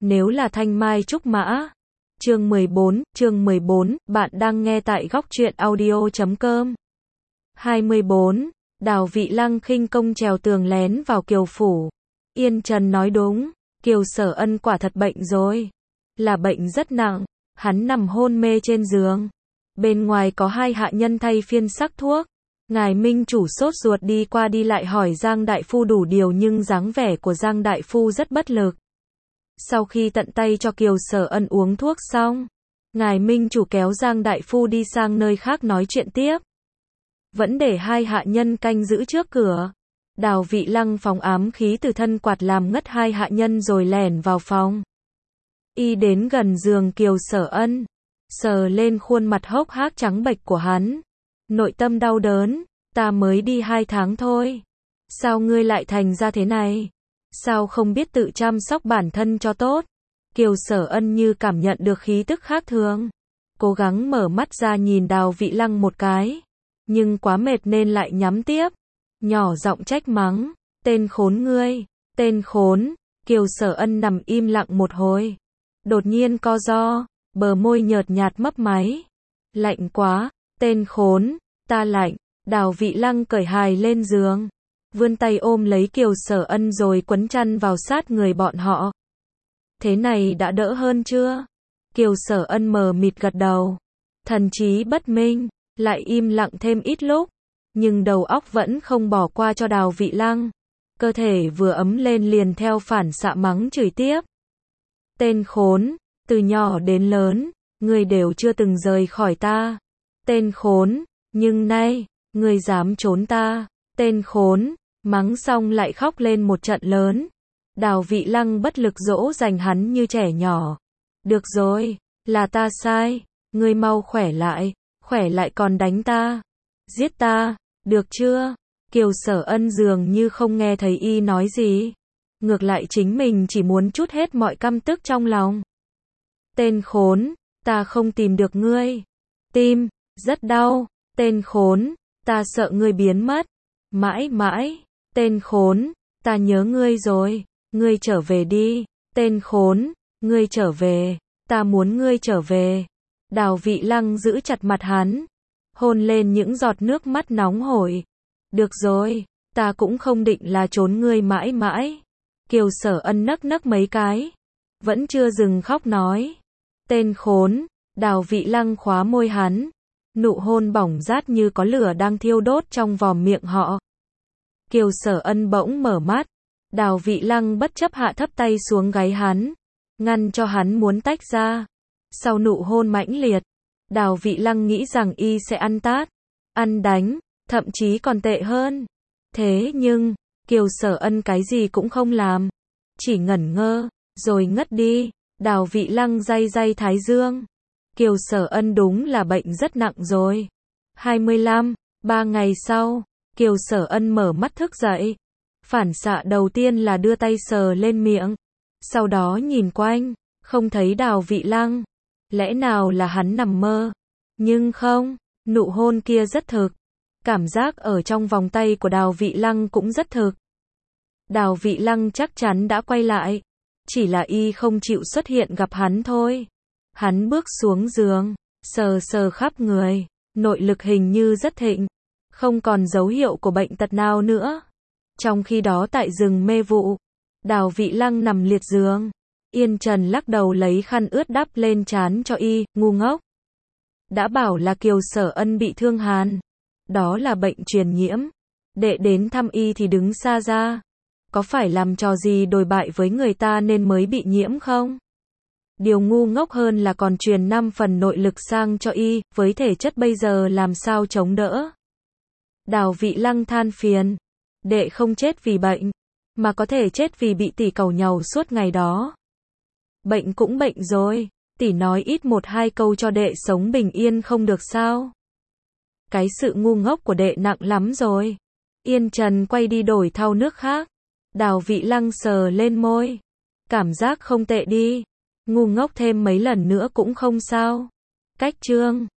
Nếu là thanh mai trúc mã. Chương 14, bạn đang nghe tại góc truyện audio.com. 24. Đào Vị Lăng khinh công trèo tường lén vào Kiều phủ. Yên Trần nói đúng, Kiều Sở Ân quả thật bệnh rồi. Là bệnh rất nặng, hắn nằm hôn mê trên giường. Bên ngoài có hai hạ nhân thay phiên sắc thuốc. Ngài Minh chủ sốt ruột đi qua đi lại hỏi Giang Đại Phu đủ điều nhưng dáng vẻ của Giang Đại Phu rất bất lực. Sau khi tận tay cho Kiều Sở Ân uống thuốc xong, Ngài Minh chủ kéo Giang Đại Phu đi sang nơi khác nói chuyện tiếp. Vẫn để hai hạ nhân canh giữ trước cửa. Đào Vị Lăng phóng ám khí từ thân quạt làm ngất hai hạ nhân rồi lẻn vào phòng. Y đến gần giường Kiều Sở Ân, sờ lên khuôn mặt hốc hác trắng bệch của hắn. Nội tâm đau đớn, ta mới đi 2 tháng thôi. Sao ngươi lại thành ra thế này? Sao không biết tự chăm sóc bản thân cho tốt? Kiều Sở Ân như cảm nhận được khí tức khác thường. Cố gắng mở mắt ra nhìn Đào Vị Lăng một cái. Nhưng quá mệt nên lại nhắm tiếp. Nhỏ giọng trách mắng. Tên khốn ngươi. Tên khốn. Kiều Sở Ân nằm im lặng một hồi. Đột nhiên co ro. Bờ môi nhợt nhạt mấp máy. Lạnh quá. Tên khốn. Ta lạnh. Đào Vị Lăng cởi hài lên giường. Vươn tay ôm lấy Kiều Sở Ân rồi quấn chăn vào sát người bọn họ. Thế này đã đỡ hơn chưa? Kiều Sở Ân mờ mịt gật đầu. Thần trí bất minh, lại im lặng thêm ít lúc. Nhưng đầu óc vẫn không bỏ qua cho Đào Vị Lăng. Cơ thể vừa ấm lên liền theo phản xạ mắng chửi tiếp. Tên khốn, từ nhỏ đến lớn, ngươi đều chưa từng rời khỏi ta. Tên khốn, nhưng nay, ngươi dám trốn ta. Tên khốn. Mắng xong lại khóc lên một trận lớn. Đào Vị Lăng bất lực dỗ dành hắn như trẻ nhỏ. Được rồi, là ta sai, ngươi mau khỏe lại còn đánh ta. Giết ta, được chưa? Kiều Sở Ân dường như không nghe thấy y nói gì. Ngược lại chính mình chỉ muốn trút hết mọi căm tức trong lòng. Tên khốn, ta không tìm được ngươi. Tim, rất đau. Tên khốn, ta sợ ngươi biến mất. Mãi mãi. Tên khốn, ta nhớ ngươi rồi, ngươi trở về đi. Tên khốn, ngươi trở về, ta muốn ngươi trở về. Đào Vị Lăng giữ chặt mặt hắn, hôn lên những giọt nước mắt nóng hổi. Được rồi, ta cũng không định là trốn ngươi mãi mãi. Kiều Sở Ân nấc mấy cái, vẫn chưa dừng khóc nói. Tên khốn. Đào Vị Lăng khóa môi hắn, nụ hôn bỏng rát như có lửa đang thiêu đốt trong vòm miệng họ. Kiều Sở Ân bỗng mở mắt. Đào Vị Lăng bất chấp hạ thấp tay xuống gáy hắn, ngăn cho hắn muốn tách ra. Sau nụ hôn mãnh liệt, Đào Vị Lăng nghĩ rằng y sẽ ăn tát, ăn đánh, thậm chí còn tệ hơn. Thế nhưng, Kiều Sở Ân cái gì cũng không làm, chỉ ngẩn ngơ, rồi ngất đi. Đào Vị Lăng day thái dương. Kiều Sở Ân đúng là bệnh rất nặng rồi. 25, 3 ngày sau, Kiều Sở Ân mở mắt thức dậy. Phản xạ đầu tiên là đưa tay sờ lên miệng. Sau đó nhìn quanh, không thấy Đào Vị Lăng. Lẽ nào là hắn nằm mơ? Nhưng không, nụ hôn kia rất thực. Cảm giác ở trong vòng tay của Đào Vị Lăng cũng rất thực. Đào Vị Lăng chắc chắn đã quay lại. Chỉ là y không chịu xuất hiện gặp hắn thôi. Hắn bước xuống giường, sờ khắp người. Nội lực hình như rất thịnh. Không còn dấu hiệu của bệnh tật nào nữa. Trong khi đó tại rừng mê vụ, Đào Vị Lăng nằm liệt giường. Yên Trần lắc đầu lấy khăn ướt đắp lên trán cho y, ngu ngốc. Đã bảo là Kiều Sở Ân bị thương hàn. Đó là bệnh truyền nhiễm. Đệ đến thăm y thì đứng xa ra. Có phải làm trò gì đồi bại với người ta nên mới bị nhiễm không? Điều ngu ngốc hơn là còn truyền 5 phần nội lực sang cho y, với thể chất bây giờ làm sao chống đỡ. Đào Vị Lăng than phiền. Đệ không chết vì bệnh, mà có thể chết vì bị tỷ cẩu nhàu suốt ngày đó. Bệnh cũng bệnh rồi, tỷ nói ít 1-2 câu cho đệ sống bình yên không được sao? Cái sự ngu ngốc của đệ nặng lắm rồi. Yên Trần quay đi đổi thau nước khác. Đào Vị Lăng sờ lên môi. Cảm giác không tệ đi. Ngu ngốc thêm mấy lần nữa cũng không sao. Cách chương